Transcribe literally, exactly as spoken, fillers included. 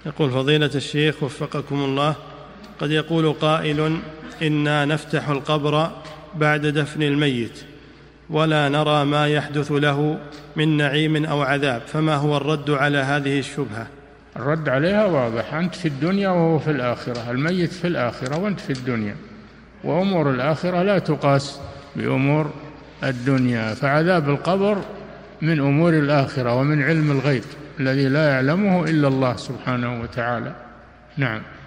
يقول فضيلة الشيخ وفقكم الله، قد يقول قائل إنا نفتح القبر بعد دفن الميت ولا نرى ما يحدث له من نعيم أو عذاب، فما هو الرد على هذه الشبهة؟ الرد عليها واضح، أنت في الدنيا وهو في الآخرة، الميت في الآخرة وأنت في الدنيا، وأمور الآخرة لا تقاس بأمور الدنيا، فعذاب القبر من أمور الآخرة ومن علم الغيب الذي لا يعلمه إلا الله سبحانه وتعالى. نعم.